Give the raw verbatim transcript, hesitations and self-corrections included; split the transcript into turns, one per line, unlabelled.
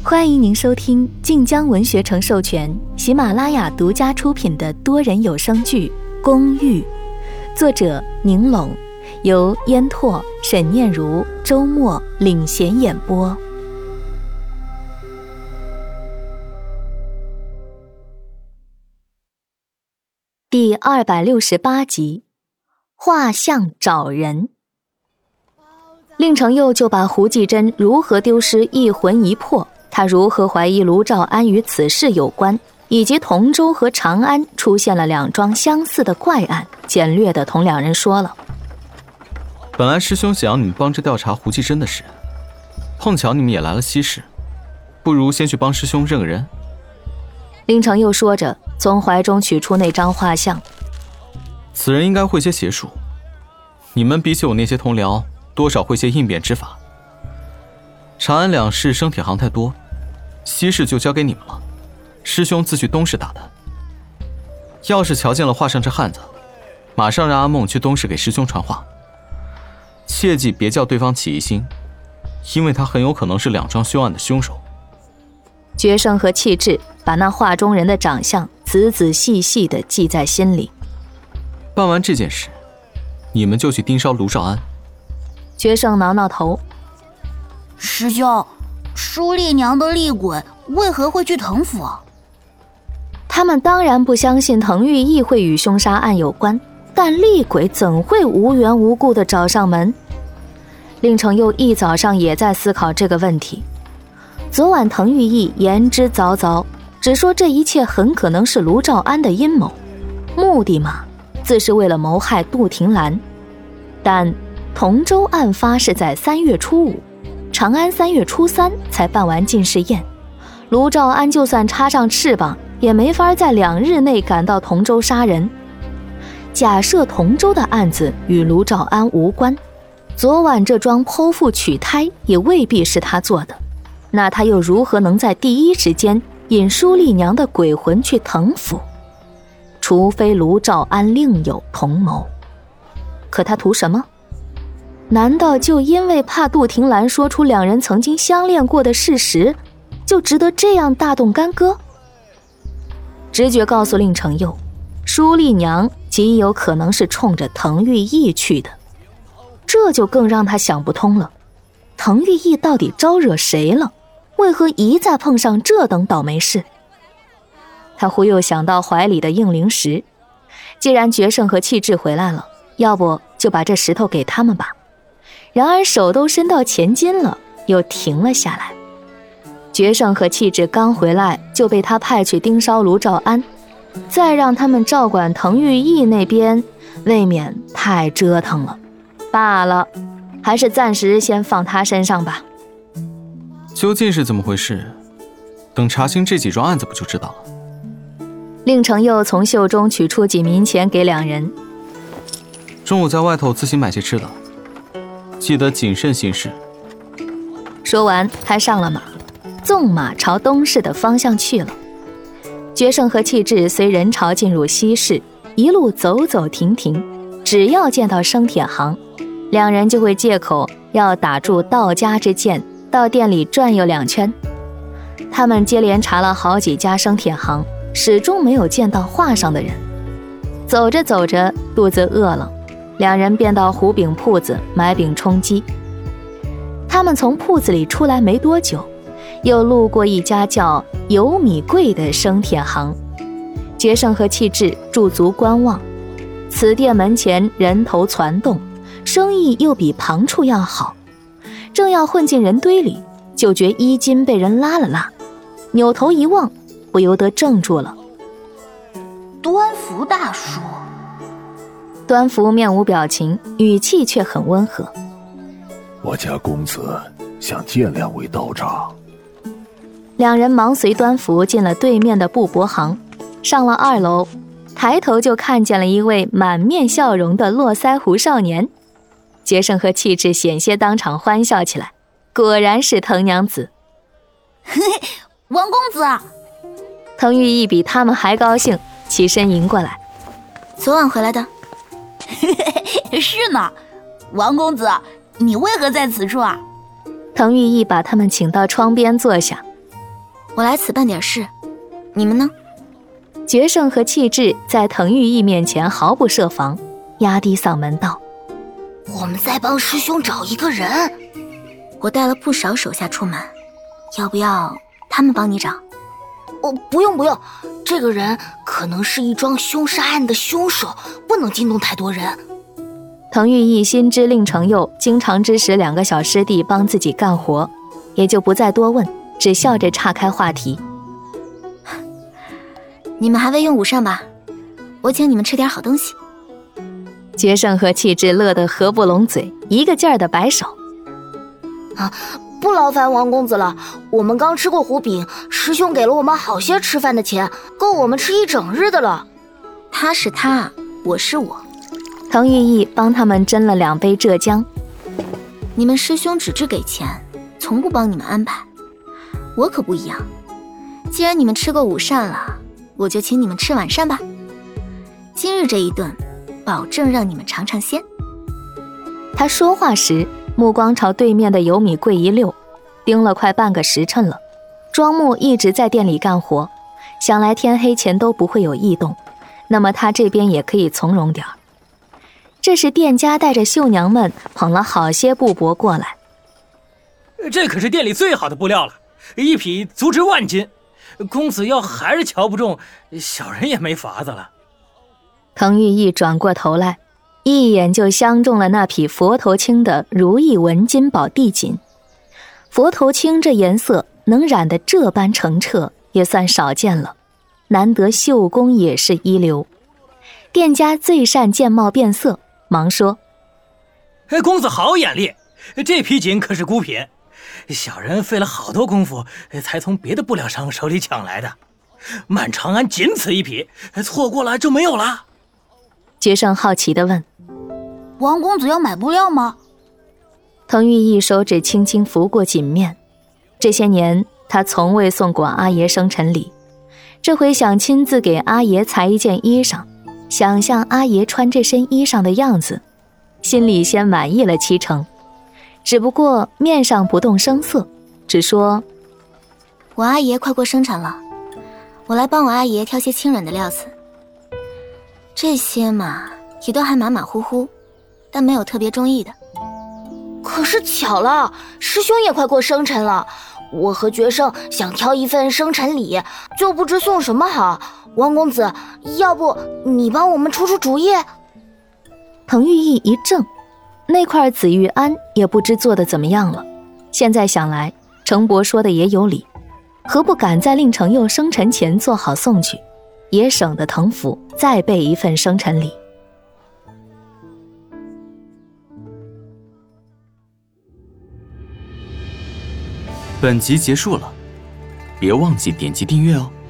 欢迎您收听晋江文学城授权、喜马拉雅独家出品的多人有声剧《公寓》，作者宁拢，由烟拓、沈念如、周末领衔演播。第二百六十八集，画像找人。令程佑就把胡继珍如何丢失一魂一魄，他如何怀疑卢兆安与此事有关，以及同州和长安出现了两桩相似的怪案，简略地同两人说了。
本来师兄想要你们帮着调查胡继珍的事，碰巧你们也来了西市，不如先去帮师兄认个人。
令程佑说着，从怀中取出那张画像。
此人应该会些邪术，你们比起我那些同僚，多少会些应变之法。长安两市生铁行太多，西市就交给你们了，师兄自去东市打探。要是瞧见了画上这汉子，马上让阿梦去东市给师兄传话，切记别叫对方起疑心，因为他很有可能是两桩凶案的凶手。
决胜和气质把那画中人的长相仔仔细细地记在心里。
办完这件事，你们就去盯梢卢兆安。
决胜挠挠头，
师兄，舒丽娘的厉鬼为何会去藤府？
他们当然不相信滕玉义会与凶杀案有关，但厉鬼怎会无缘无故地找上门？令程佑一早上也在思考这个问题。昨晚滕玉义言之凿凿，只说这一切很可能是卢兆安的阴谋，目的嘛，自是为了谋害杜婷兰。但同州案发是在三月初五，长安三月初三才办完进士宴，卢兆安就算插上翅膀，也没法在两日内赶到同州杀人。假设同州的案子与卢兆安无关，昨晚这桩剖腹取胎也未必是他做的，那他又如何能在第一时间引舒丽娘的鬼魂去藤府？除非卢兆安另有同谋。可他图什么？难道就因为怕杜婷兰说出两人曾经相恋过的事实，就值得这样大动干戈？直觉告诉令程佑，舒丽娘极有可能是冲着滕玉义去的，这就更让他想不通了。滕玉义到底招惹谁了？为何一再碰上这等倒霉事？他忽又想到怀里的应灵石，既然决胜和气质回来了，要不就把这石头给他们吧。然而手都伸到前襟了，又停了下来。决胜和气质刚回来就被他派去盯梢卢兆安，再让他们照管滕玉义那边，未免太折腾了。罢了，还是暂时先放他身上吧。
究竟是怎么回事？等查清这几桩案子不就知道了。
令程佑从袖中取出几冥钱给两人。
中午在外头自行买些吃的，记得谨慎行事。
说完，他上了马，纵马朝东市的方向去了。决胜和气质随人潮进入西市，一路走走停停，只要见到生铁行，两人就会借口要打住道家之见，到店里转悠两圈。他们接连查了好几家生铁行，始终没有见到画上的人。走着走着，肚子饿了，两人便到胡饼铺子买饼充饥。他们从铺子里出来没多久，又路过一家叫有米贵的生铁行。决胜和气质驻足观望，此店门前人头攒动，生意又比旁处要好。正要混进人堆里，就觉衣襟被人拉了拉，扭头一望，不由得怔住了。
端福大叔。
端福面无表情，语气却很温和。
我家公子想见两位道长。
两人忙随端福进了对面的布帛行，上了二楼，抬头就看见了一位满面笑容的络腮胡少年。决胜和气质险些当场欢笑起来，果然是滕娘子。
嘿嘿，王公子。
滕玉义比他们还高兴，起身迎过来。
昨晚回来的？是呢。王公子，你为何在此处啊？
滕玉义把他们请到窗边坐下。
我来此办点事，你们呢？
决胜和气质在滕玉义面前毫不设防，压低嗓门道：
我们在帮师兄找一个人。
我带了不少手下出门，要不要他们帮你找？
哦，不用不用，这个人可能是一桩凶杀案的凶手，不能惊动太多人。
滕玉义心知令程佑经常指使两个小师弟帮自己干活，也就不再多问，只笑着岔开话题。
你们还未用午膳吧？我请你们吃点好东西。
决胜和气质乐得合不拢嘴，一个劲儿的摆手。
啊，不劳烦王公子了，我们刚吃过糊饼，师兄给了我们好些吃饭的钱，够我们吃一整日的了。
他是他，我是我。
滕玉义帮他们斟了两杯浙江。
你们师兄只知给钱，从不帮你们安排。我可不一样，既然你们吃过午膳了，我就请你们吃晚膳吧。今日这一顿，保证让你们尝尝鲜。
他说话时，目光朝对面的油米柜一溜，盯了快半个时辰了。庄木一直在店里干活，想来天黑前都不会有异动，那么他这边也可以从容点儿。这时店家带着绣娘们捧了好些布帛过来。
这可是店里最好的布料了，一匹足值万金。公子要还是瞧不中，小人也没法子了。
滕玉义转过头来，一眼就相中了那匹佛头青的如意纹金宝地锦。佛头青这颜色能染得这般澄澈，也算少见了，难得绣工也是一流。店家最善见貌变色，忙说：
公子好眼力，这匹锦可是孤品，小人费了好多功夫才从别的布料商手里抢来的，满长安仅此一匹，错过了就没有了。
决胜好奇地问：
王公子要买布料吗？
滕玉义手指轻轻拂过锦面，这些年他从未送过阿爷生辰礼，这回想亲自给阿爷裁一件衣裳，想象阿爷穿这身衣裳的样子，心里先满意了七成，只不过面上不动声色，只说：
我阿爷快过生辰了，我来帮我阿爷挑些轻软的料子。这些嘛也都还马马虎虎，但没有特别中意的。
可是巧了，师兄也快过生辰了，我和决胜想挑一份生辰礼，就不知送什么好。王公子，要不你帮我们出出主意？
滕玉义一怔，那块紫玉鞍也不知做得怎么样了。现在想来，程伯说的也有理，何不赶在令程佑生辰前做好送去，也省得滕府再备一份生辰礼。
本集结束了，别忘记点击订阅哦。